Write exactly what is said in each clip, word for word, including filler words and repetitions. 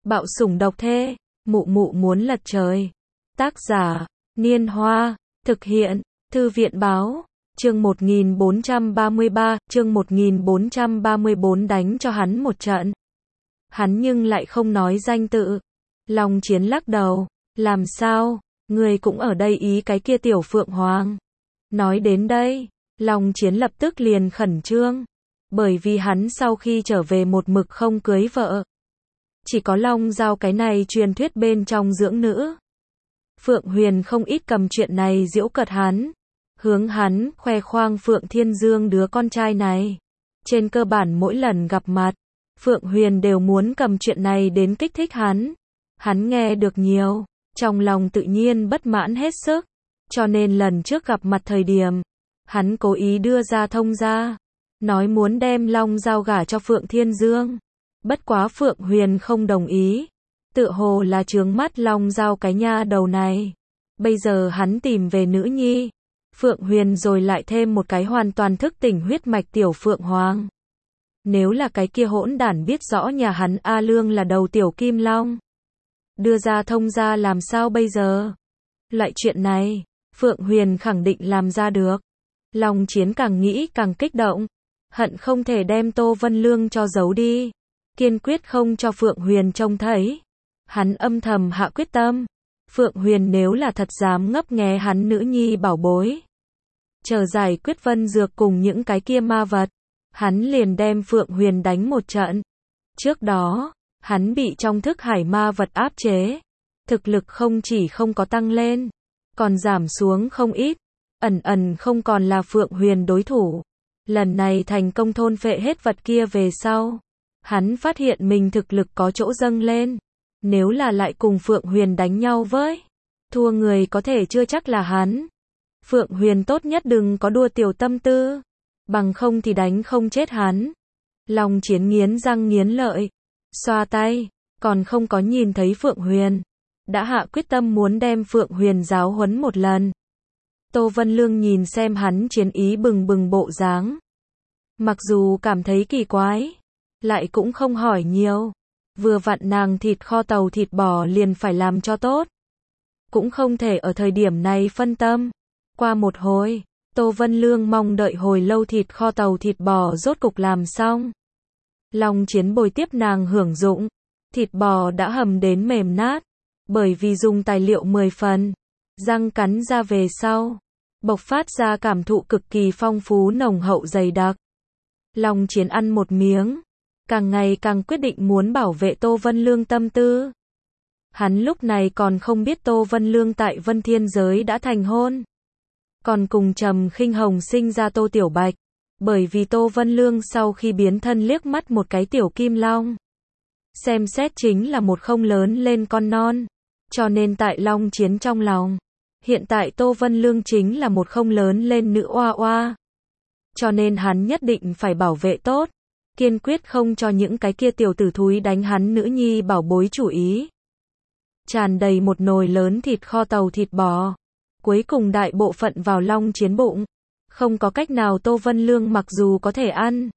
Bạo sủng độc thê, mụ mụ muốn lật trời. Tác giả, Niên Hoa, thực hiện, Thư viện báo, chương một nghìn bốn trăm ba mươi ba, chương một nghìn bốn trăm ba mươi bốn đánh cho hắn một trận. Hắn nhưng lại không nói danh tự. Long Chiến lắc đầu, làm sao, người cũng ở đây ý cái kia tiểu Phượng Hoàng. Nói đến đây, Long Chiến lập tức liền khẩn trương, bởi vì hắn sau khi trở về một mực không cưới vợ. Chỉ có Long Giao cái này truyền thuyết bên trong dưỡng nữ. Phượng Huyền không ít cầm chuyện này giễu cợt hắn, hướng hắn khoe khoang Phượng Thiên Dương đứa con trai này. Trên cơ bản mỗi lần gặp mặt, Phượng Huyền đều muốn cầm chuyện này đến kích thích hắn. Hắn nghe được nhiều, trong lòng tự nhiên bất mãn hết sức, cho nên lần trước gặp mặt thời điểm, hắn cố ý đưa ra thông gia, nói muốn đem Long Giao gả cho Phượng Thiên Dương. Bất quá Phượng Huyền không đồng ý, tựa hồ là chướng mắt Long Giao cái nha đầu này. Bây giờ hắn tìm về nữ nhi, Phượng Huyền rồi lại thêm một cái hoàn toàn thức tỉnh huyết mạch tiểu Phượng Hoàng. Nếu là cái kia hỗn đản biết rõ nhà hắn A Lương là đầu tiểu Kim Long, đưa ra thông gia làm sao bây giờ? Loại chuyện này, Phượng Huyền khẳng định làm ra được. Long Chiến càng nghĩ càng kích động, hận không thể đem Tô Vân Lương cho giấu đi, kiên quyết không cho Phượng Huyền trông thấy. Hắn âm thầm hạ quyết tâm, Phượng Huyền nếu là thật dám ngấp nghé hắn nữ nhi bảo bối, chờ giải quyết Vân Dược cùng những cái kia ma vật, hắn liền đem Phượng Huyền đánh một trận. Trước đó, hắn bị trong thức hải ma vật áp chế, thực lực không chỉ không có tăng lên, còn giảm xuống không ít, ẩn ẩn không còn là Phượng Huyền đối thủ. Lần này thành công thôn phệ hết vật kia về sau, hắn phát hiện mình thực lực có chỗ dâng lên. Nếu là lại cùng Phượng Huyền đánh nhau với, thua người có thể chưa chắc là hắn. Phượng Huyền tốt nhất đừng có đua tiểu tâm tư, bằng không thì đánh không chết hắn. Long Chiến nghiến răng nghiến lợi, xoa tay, còn không có nhìn thấy Phượng Huyền, đã hạ quyết tâm muốn đem Phượng Huyền giáo huấn một lần. Tô Vân Lương nhìn xem hắn chiến ý bừng bừng bộ dáng, mặc dù cảm thấy kỳ quái, lại cũng không hỏi nhiều. Vừa vặn nàng thịt kho tàu thịt bò liền phải làm cho tốt, cũng không thể ở thời điểm này phân tâm. Qua một hồi, Tô Vân Lương mong đợi hồi lâu thịt kho tàu thịt bò rốt cục làm xong. Long Chiến bồi tiếp nàng hưởng dụng, thịt bò đã hầm đến mềm nát, bởi vì dùng tài liệu mười phần, răng cắn ra về sau, bộc phát ra cảm thụ cực kỳ phong phú nồng hậu dày đặc. Long Chiến ăn một miếng, càng ngày càng quyết định muốn bảo vệ Tô Vân Lương tâm tư. Hắn lúc này còn không biết Tô Vân Lương tại Vân Thiên giới đã thành hôn, còn cùng Trầm Khinh Hồng sinh ra Tô Tiểu Bạch, bởi vì Tô Vân Lương sau khi biến thân liếc mắt một cái tiểu Kim Long, xem xét chính là một không lớn lên con non, cho nên tại Long Chiến trong lòng, hiện tại Tô Vân Lương chính là một không lớn lên nữ oa oa, cho nên hắn nhất định phải bảo vệ tốt, kiên quyết không cho những cái kia tiểu tử thúi đánh hắn nữ nhi bảo bối chủ ý. Tràn đầy một nồi lớn thịt kho tàu thịt bò, cuối cùng đại bộ phận vào Long Chiến bụng. Không có cách nào, Tô Vân Lương mặc dù có thể ăn,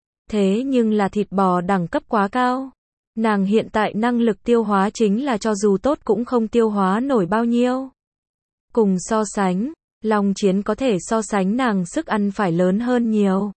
thế nhưng là thịt bò đẳng cấp quá cao. Nàng hiện tại năng lực tiêu hóa chính là cho dù tốt cũng không tiêu hóa nổi bao nhiêu. Cùng so sánh, Long Chiến có thể so sánh nàng sức ăn phải lớn hơn nhiều.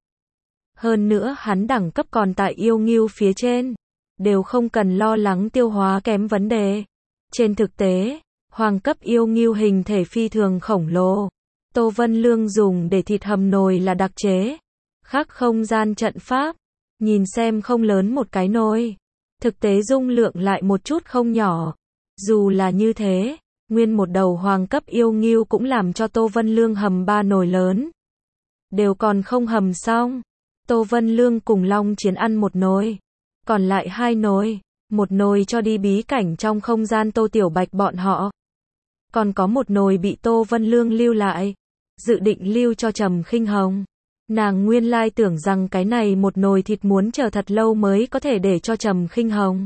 Hơn nữa hắn đẳng cấp còn tại yêu ngưu phía trên, đều không cần lo lắng tiêu hóa kém vấn đề. Trên thực tế, hoàng cấp yêu ngưu hình thể phi thường khổng lồ. Tô Vân Lương dùng để thịt hầm nồi là đặc chế, khắc không gian trận pháp, nhìn xem không lớn một cái nồi, thực tế dung lượng lại một chút không nhỏ. Dù là như thế, nguyên một đầu hoàng cấp yêu ngưu cũng làm cho Tô Vân Lương hầm ba nồi lớn, đều còn không hầm xong. Tô Vân Lương cùng Long Chiến ăn một nồi, còn lại hai nồi, một nồi cho đi bí cảnh trong không gian Tô Tiểu Bạch bọn họ, còn có một nồi bị Tô Vân Lương lưu lại, dự định lưu cho Trầm Khinh Hồng. Nàng nguyên lai tưởng rằng cái này một nồi thịt muốn chờ thật lâu mới có thể để cho Trầm Khinh Hồng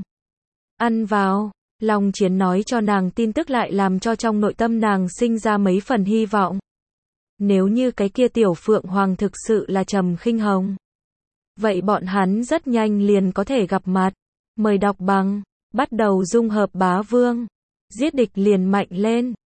ăn vào. Long Chiến nói cho nàng tin tức lại làm cho trong nội tâm nàng sinh ra mấy phần hy vọng. Nếu như cái kia tiểu Phượng Hoàng thực sự là Trầm Khinh Hồng, vậy bọn hắn rất nhanh liền có thể gặp mặt. Mời đọc bằng bắt đầu dung hợp bá vương. Giết địch liền mạnh lên.